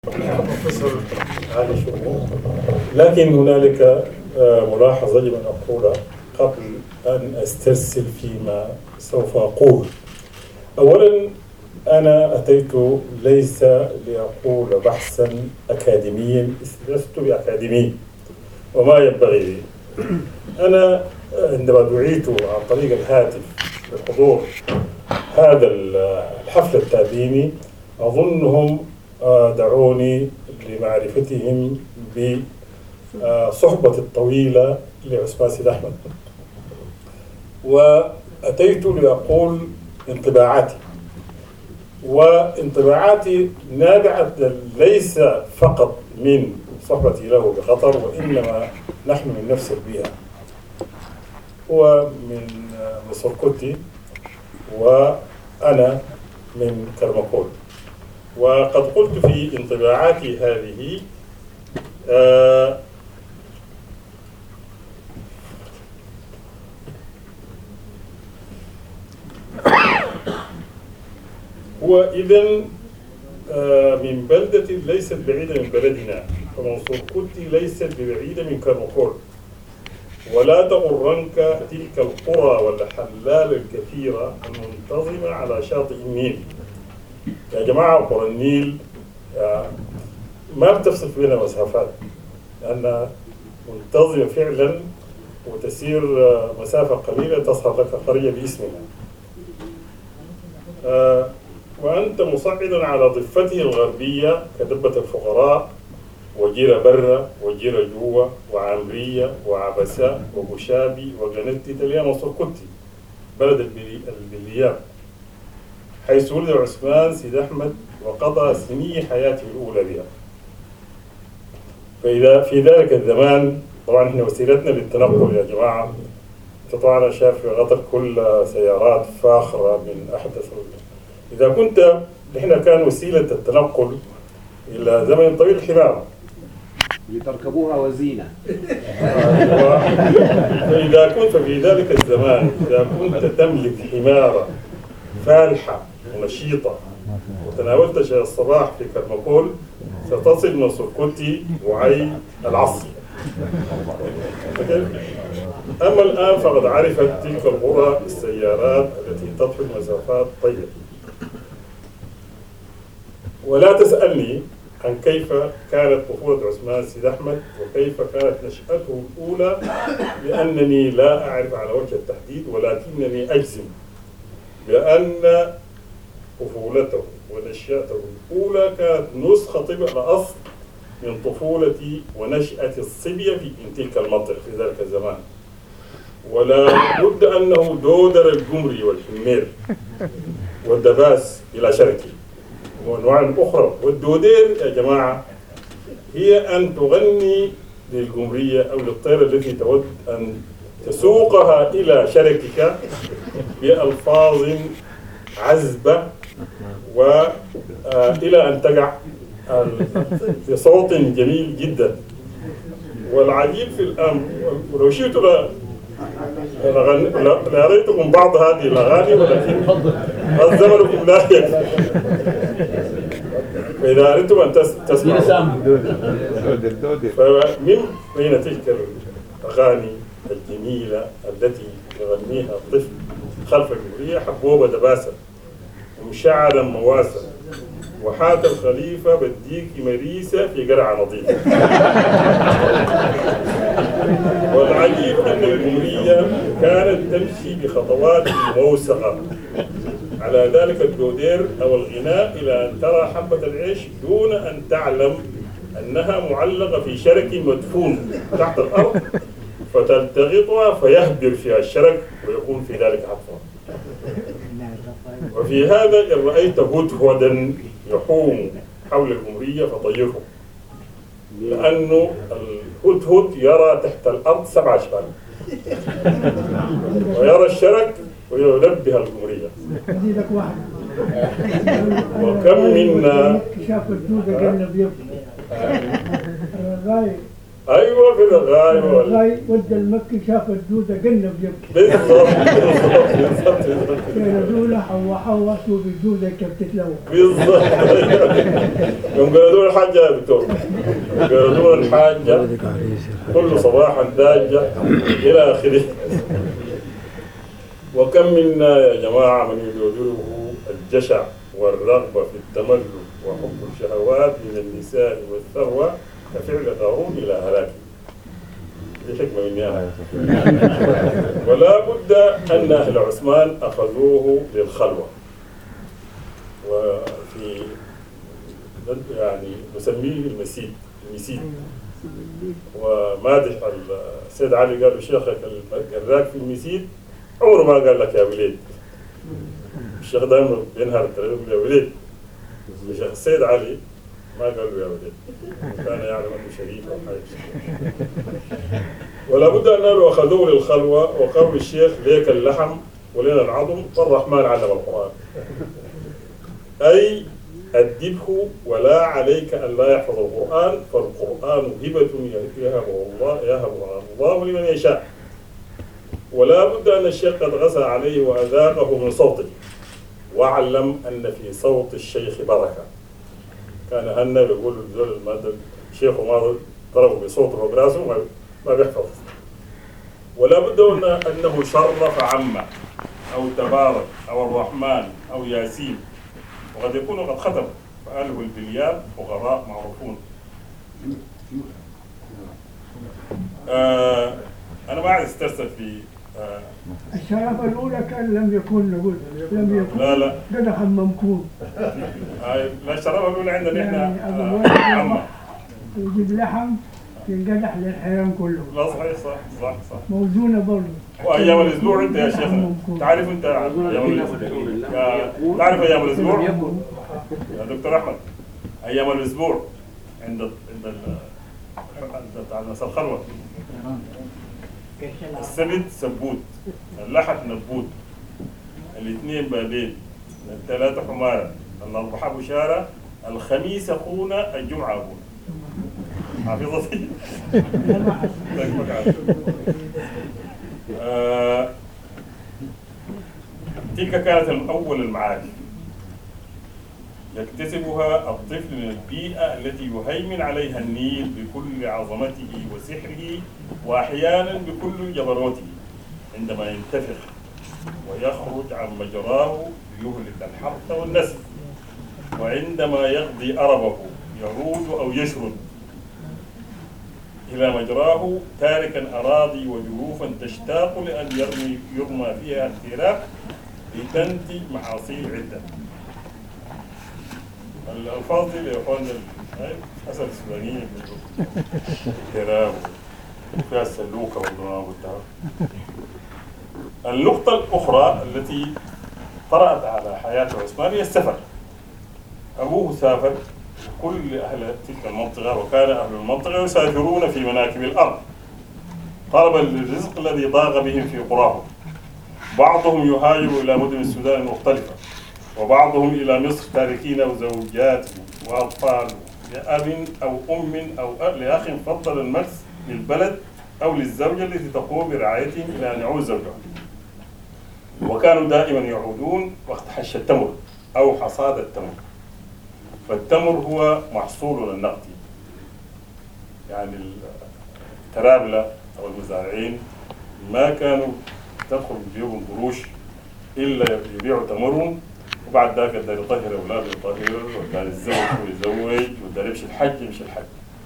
بروفيسور علي شؤون، لكن هنالك ملاحظة يجب أن أقولها قبل أن أسترسل فيما سوف أقول. أولا، أنا أتيت ليس لأقول بحثا أكاديميا، لست بأكاديمي وما ينبغي لي. أنا عندما دعيت عن طريق الهاتف لحضور هذا الحفل التأديبي أظنهم دعوني لمعرفتهم بصحبة الطويلة لعثمان سيد أحمد، وأتيت لأقول انطباعاتي، وانطباعاتي نابعة ليس فقط من صحبتي له بقطر، وإنما نحن من نفس البيئة. هو من مصركوتي وأنا من كرمكول. وقد قلت في انطباعاتي هذه هو إذن من بلدة ليست بعيدة من بلدنا، فمنصوركوتي ليست بعيدة من كرمكول، ولا تغرنك تلك القرى والحلال الكثيرة المنتظمة على شاطئ النيل. يا جماعة قرى النيل ما بتفصل بين مسافات، لأنها منتظمة فعلا وتسير مسافة قليلة تصل لك قرية باسمها. وأنت مصعدا على ضفته الغربية كدبة الفقراء وجيرة برة وجيرة جوة وعامرية وعبساء وبشابي وغنتي تليا مصركوتي بلد البلياب، حيث ولد عثمان سيد أحمد وقضى سني حياته الأولى بها. فإذا في ذلك الزمان طبعا احنا وسيلتنا للتنقل يا جماعة، طبعا شايف في قطر كل سيارات فاخرة من أحدث. إذا كنت احنا كان وسيلة التنقل إلى زمن طويل الحمار لتركبوها وزينة. فإذا كنت في ذلك الزمان إذا كنت تملك حمارة فالحة ونشيطة وتناولت شاي الصباح في كرمكول ستصل مصركوتي وعي العصر. أما الآن فقد عرفت تلك القرى السيارات التي تطفي المسافات طيبة. ولا تسألني عن كيف كانت طفولة عثمان سيد أحمد وكيف كانت نشأته الأولى، لأنني لا أعرف على وجه التحديد، ولكنني أجزم بأن طفولته ونشأته الأولى كانت نسخة طبق الأصل من طفولة ونشأة الصبية في تلك المنطقة في ذلك الزمان. ولا بد أنه دودر الجمري والحمير والدباس إلى شركي وأنواع أخرى. والدودير يا جماعة هي أن تغني للجمرية أو للطير التي تود أن تسوقها إلى شركك بألفاظ عذبة وإلى أن تقع بصوت جميل جدا. والعجيب في الأمر، ولو شئت لأريتكم بعض هذه الأغاني، ولكن زمنكم لا يكفي. فإذا أردتم أن تسمعوا فمن بين تلك الأغاني الجميلة التي يغنيها الطفل خلف الجمهورية حبوبة دباسة ومشعرا مواسى وحات الخليفة بديك مريسة في قرعة نظيفة. والعجيب أن الجمهورية كانت تمشي بخطوات موسقة على ذلك الدودير أو الغناء إلى أن ترى حبة العيش دون أن تعلم أنها معلقة في شرك مدفون تحت الأرض، فتلتقطها فيهبر فيها الشرك ويكون في ذلك حفظها. وفي هذا إن رأيت هدهدا يحوم حول الجمهورية فطيره، لأنه الهدهد يرى تحت الأرض 7 أشبال ويرى الشرك وينبه الجمهورية. وكم منا ايوه في الغاية الغاي ودى المكي شاف الدودة قلب يبكي. بالضبط بالضبط كان دولة حوا شوف الدودة كيف تتلوى. بالضبط. يوم قالوا الحاجة يا دكتور، قالوا الحاجة كل صباحا داجة إلى آخره. وكم منا يا جماعة من يدوره الجشع والرغبة في التملك وحب الشهوات من النساء والثروة كفعل قارون إلى هلاكه. دي حكمة مني أنا. ولا بد أن أهل عثمان أخذوه للخلوة، وفي يعني نسميه المسيد. ومادح السيد علي قال له شيخك الراك في المسيد عمره ما قال لك يا وليد. الشيخ دائما بينهار التلاميذ يقول يا وليد. الشيخ السيد علي ما قال له يا وليد، كان يعلم انه شريف او حاجه. ولا بد ان اخذوه للخلوه وقالوا للشيخ ليك اللحم ولنا العظم والرحمن علم القران. اي أدبه ولا عليك أن لا يحفظ القرآن، فالقرآن هبة يهبها الله لمن يشاء. ولا بد أن الشيخ قد غسى عليه وأذاقه من صوته، واعلم أن في صوت الشيخ بركة. كان هنا بيقول الشيخ ما ضربه بصوته وبراسه ما بيحفظ. ولا بد أنه شرف عمه أو تبارك أو الرحمن أو ياسين، وقد يكون قد ختم فأهله البليان فقراء معروفون. أنا ما عايز استرسل في الشرف الأولى كان لم يكن لا قدحا ممكون. لا الشرف الأولى عندنا إحنا عمه يجيب لحم ينقدح للحيران كله. لا صحيح صح موزونة برضه. وأيام الأسبوع أنت يا شيخنا تعرف أنت أيام الأسبوع، تعرف أيام الأسبوع يا دكتور أحمد؟ أيام الأسبوع عند ناس الخلوة السبت سبوت، الأحد نبوت، الاثنين بابين، الثلاثة حمارة، الأربعاء بشارة، الخميس أخونا، الجمعة أبونا. حافظتي؟ تلك كانت أول المعارف يكتسبها الطفل من البيئة التي يهيمن عليها النيل بكل عظمته وسحره وأحيانا بكل جبروته، عندما ينتفخ ويخرج عن مجراه ليهلك الحرث والنسل، وعندما يقضي أربه يرود أو يشرد إلى مجراه تاركا أراضي وجروفا تشتاق لأن يرمى فيها التراب لتنتج محاصيل عدة. الألفاظ دي يا إخواننا الأسد السودانية التراب وفيها السلوكة والدماغ والتعب. النقطة الأخرى التي طرأت على حياة عثمان هي السفر. أبوه سافر كل أهل تلك المنطقة، وكان أهل المنطقة يسافرون في مناكب الأرض طلبا للرزق الذي ضاق بهم في قراهم. بعضهم يهاجر إلى مدن السودان المختلفة، وبعضهم إلى مصر تاركين زوجات وأطفال لأب أو أم أو لأخ فضل المكث للبلد أو للزوجة التي تقوم برعايتهم إلى أن يعود زوجها. وكانوا دائما يعودون وقت حش التمر أو حصاد التمر. فالتمر هو محصولنا النقدي، يعني الترابلة أو المزارعين ما كانوا تدخل بيهم قروش إلا يبيعوا تمرهم، وبعد ذاك الدار يطهر أولاده يطهر، والدار الزوج يزوج، والدار يمشي الحج يمشي الحج.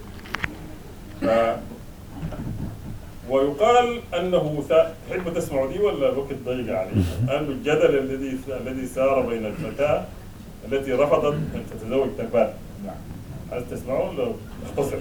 ويقال أنه تحب تسمعوا دي ولا الوقت ضيق عليه؟ أن الجدل الذي سار بين الفتاة التي رفضت أن تتزوج تربان. عايز تسمعوا ولا اختصر؟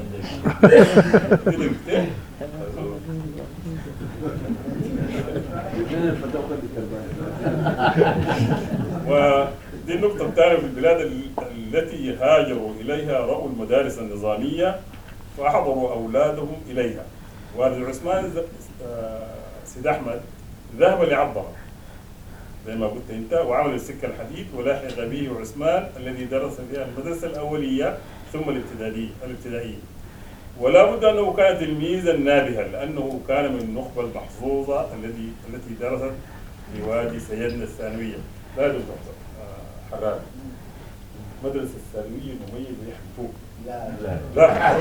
ودي النقطة الثانية في البلاد التي هاجروا إليها رأوا المدارس النظامية فأحضروا أولادهم إليها. والد عثمان سيد أحمد ذهب لعبها زي ما قلت أنت، وعمل السكة الحديد، ولحق به عثمان الذي درس فيها المدرسة الأولية ثم الابتدائية، ولا بد أنه كان تلميذا نابها، لأنه كان من النخبة المحظوظة التي درست في وادي سيدنا الثانوية. لا دكتور حراري، مدرسة الثانوية مميز ويحبوك. لا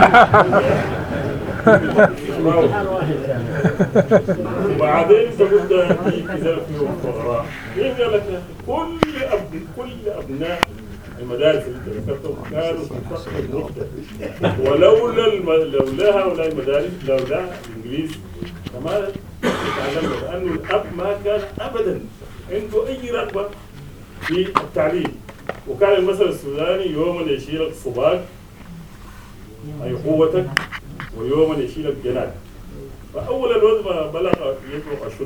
وبعدين تبدا في كذا في الفقراء قال لك كل ابناء المدارس اللي ذكرتهم كانوا في فقر النقطه، لولا هؤلاء المدارس لولا الانجليز فما تعلمنا، لانه الاب ما كان ابدا عنده اي رغبه في التعليم. وكان المثل السوداني يوما يشيلك صباك أي قوتك ويوما يشيلك جناك. فأول الوقت ما بلغ يبلغ أشده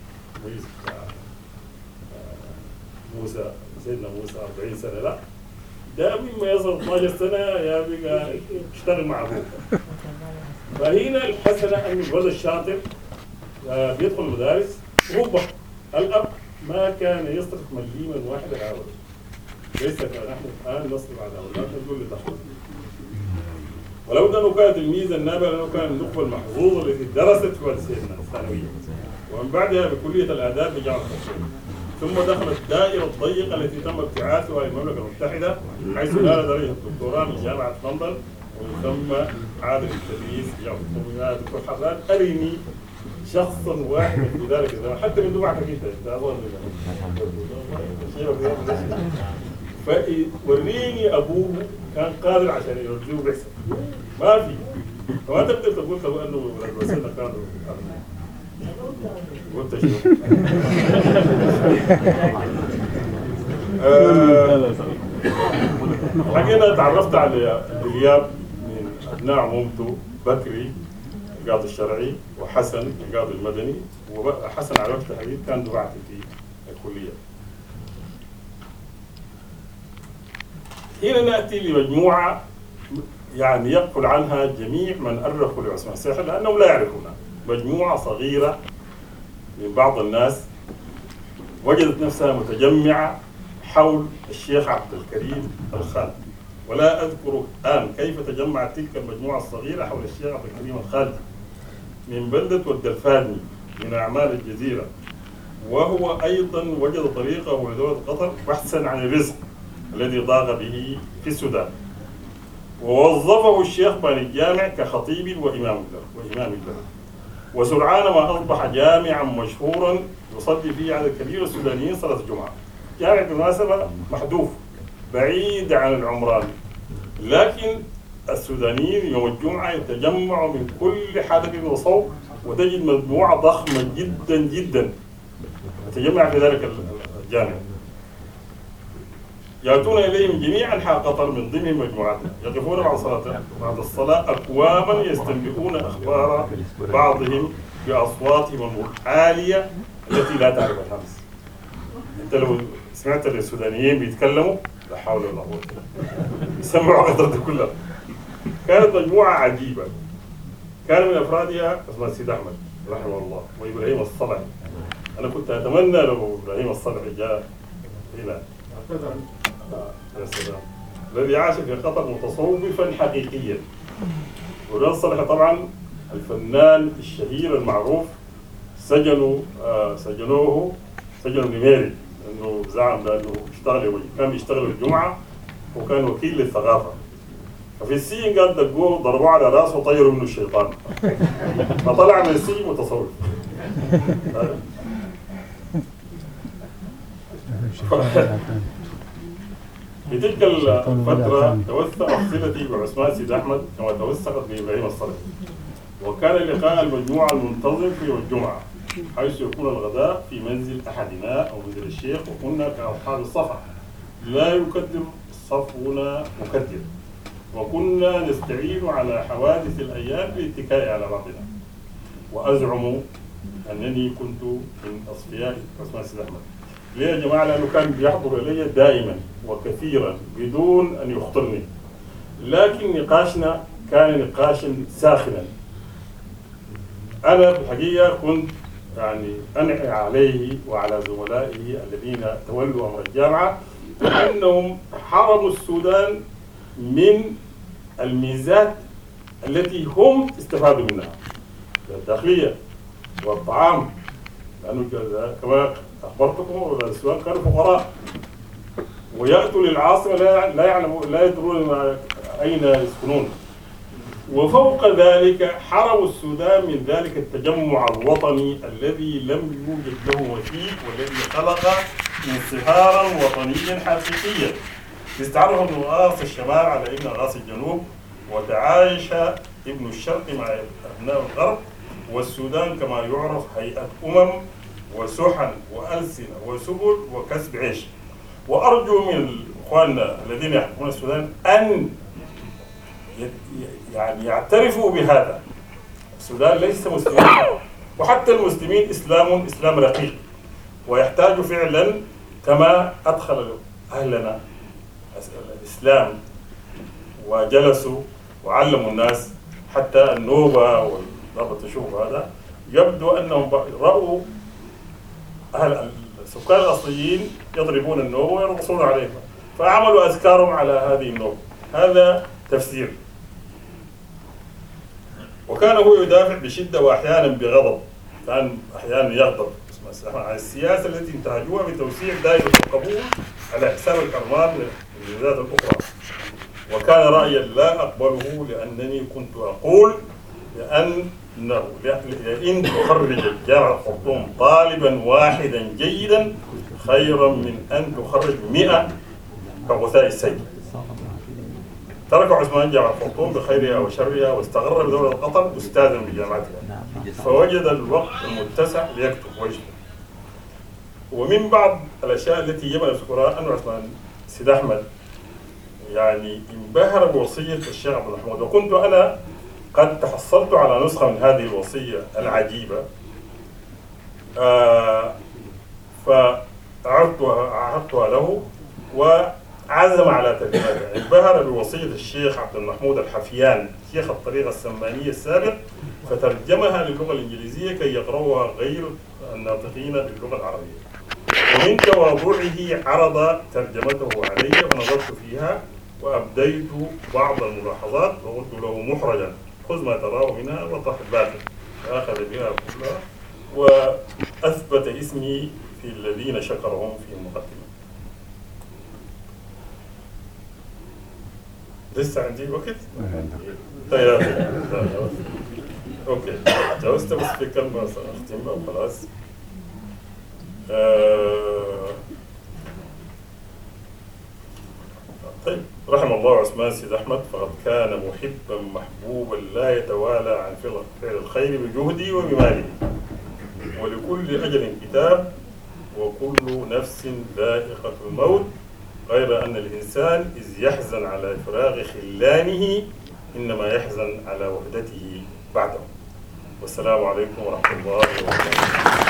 موسى سيدنا موسى 40 سنة، لا ده ما يصل 12 سنة يا بقى اشتغل مع أبوك. فهنا الحسنة أن الولد الشاطر بيدخل المدارس. ربما الأب ما كان يصرف مليما واحدا على ولده، ليس كنحن الآن نصرف على أولادنا نقول لتخرج. ولو أنه كان تلميذا نابغا لأنه كان النخبة المحظوظة التي درست في وادي سيدنا الثانوية، ومن بعدها بكلية الآداب بجامعة القصيم، ثم دخلت الدائرة الضيقة التي تم ابتعاثها إلى المملكة المتحدة، حيث نال درجة الدكتوراه من جامعة لندن، ومن ثم عاد للتدريس في جامعة القصيم. دكتور حسان أرني شخصا واحدا في ذلك الزمان، حتى من دفعتك انت اظن فوريني ابوه كان قادر عشان يرجوه بحسن ما في. فما تقدر تقول له انه الوسيله كانوا وانت شو حقيقة تعرفت على غياب من ابناء عمومته، بكري القاضي الشرعي وحسن القاضي المدني. وحسن على وقت الحديث كان دفعتي في الكلية. هنا نأتي لمجموعة يعني يقول عنها جميع من أرخوا لعثمان الساحر لأنهم لا يعرفونها. مجموعة صغيرة من بعض الناس وجدت نفسها متجمعة حول الشيخ عبد الكريم الخالدي. ولا أذكر الآن كيف تجمعت تلك المجموعة الصغيرة حول الشيخ عبد الكريم الخالدي من بلدة والدلفاني من أعمال الجزيرة، وهو أيضا وجد طريقه لدولة قطر بحثا عن الرزق الذي ضاق به في السودان، ووظفه الشيخ باني الجامع كخطيب وإمام له. وسرعان ما أصبح جامعا مشهورا يصلي فيه عدد كبير من السودانيين صلاة الجمعة. جامع بالمناسبة محذوف بعيد عن العمران، لكن السودانيين يوم الجمعة يتجمعوا من كل حدب وصوب، وتجد مجموعة ضخمة جدا جدا تتجمع في ذلك الجامع. يأتون إليه من جميع أنحاء قطر من ضمن مجموعاتنا، يقفون بعد الصلاة أقواما يستنبئون أخبار بعضهم بأصواتهم العالية التي لا تعرف الهمس. أنت لو سمعت السودانيين بيتكلموا لا حول ولا قوة يسمعوا قطر كلها. كانت مجموعة عجيبة، كان من أفرادها عثمان سيد أحمد رحمه الله وإبراهيم الصلعي. أنا كنت أتمنى لو إبراهيم الصلعي جاء هنا يا سلام، الذي عاش في قطر متصوفا حقيقيا. وإبراهيم الصلعي طبعا الفنان الشهير المعروف سجنوه نميري لأنه زعم لأنه كان يشتغل الجمعة وكان وكيل للثقافة. ففي السجن قال دقوه ضربوه على راسه وطيروا منه الشيطان فطلع من السجن متصوف. في تلك الفترة توثقت صلتي بعثمان سيد أحمد كما توثقت بإبراهيم الصلعي، وكان لقاء المجموعة المنتظم في يوم الجمعة حيث يكون الغداء في منزل أحدنا أو منزل الشيخ، وكنا كأصحاب الصفا لا يكدر صفونا مكدر، وكنا نستعين على حوادث الأيام بالاتكاء على بعضنا. وأزعم أنني كنت من أصفياء عثمان سيد أحمد. ليه يا جماعة؟ لأنه كان بيحضر إلي دائما وكثيرا بدون أن يخطرني، لكن نقاشنا كان نقاشا ساخنا. أنا في الحقيقة كنت يعني أنعي عليه وعلى زملائه الذين تولوا أمر الجامعة أنهم حرموا السودان من الميزات التي هم استفادوا منها الداخلية والطعام، لأنه كما أخبرتكم السودان كانوا فقراء ويأتوا للعاصمة لا يدرون أين يسكنون. وفوق ذلك حرموا السودان من ذلك التجمع الوطني الذي لم يوجد له مثيل والذي خلق انصهارا وطنيا حقيقيا استعرض ابن غاص الشمال على ابن غاص الجنوب، وتعايش ابن الشرق مع أبناء الغرب، والسودان كما يعرف هيئة وسحن وألسنة وسبل وكسب عيش. وأرجو من إخواننا الذين يحكمون السودان أن يعني يعترفوا بهذا. السودان ليس مسلمين، وحتى المسلمين إسلام رقيق، ويحتاج فعلا كما أدخل أهلنا الإسلام وجلسوا وعلموا الناس حتى النوبة والضبط تشوف هذا، يبدو أنهم رأوا أهل السكان الأصليين يضربون النوبة ويرقصون عليها، فعملوا أذكارهم على هذه النوبة. هذا تفسير. وكان هو يدافع بشدة وأحيانا بغضب، كان أحيانا يغضب عن السياسة التي انتهجوها بتوسيع دائرة القبول على حساب الحرمان من البلدات الأخرى. وكان رأيا لا أقبله، لأنني كنت أقول لئن تخرج الجامعة الخرطوم طالبا واحدا جيدا خيرا من أن تخرج 100 كغثاء السيل. ترك عثمان جامعة الخرطوم بخيرها وشرها واستقر بدولة قطر أستاذا بجامعتها، فوجد الوقت المتسع ليكتب ويجتهد. ومن بعض الأشياء التي يجب أن أذكرها أن عثمان سيد أحمد يعني انبهر بوصية الشيخ عبد المحمود، وكنت أنا قد تحصلت على نسخة من هذه الوصية العجيبة، فعرضتها له وعزم على ترجمتها. انبهر بوصية الشيخ عبد المحمود الحفيان شيخ الطريقة السمانية السابق، فترجمها للغة الإنجليزية كي يقرأها غير الناطقين باللغة العربية. ومن تواضعه عرض ترجمته علي فنظرت فيها وأبديت بعض الملاحظات وقلت له محرجا خذ ما تراه منها وطرح الباقي، فأخذ بها كلها وأثبت اسمي في الذين شكرهم في المقدمة. لسه عندي وقت؟ طيب اوكي جاوزت بس في كلمة سأختم أو خلاص. طيب، رحم الله عثمان سيد أحمد، فقد كان محبا محبوبا لا يتوالى عن فعل الخير بجهده وبماله، ولكل أجل كتاب وكل نفس ذائقة الموت، غير أن الإنسان إذ يحزن على فراغ خلانه إنما يحزن على وحدته بعده. والسلام عليكم ورحمة الله وبركاته.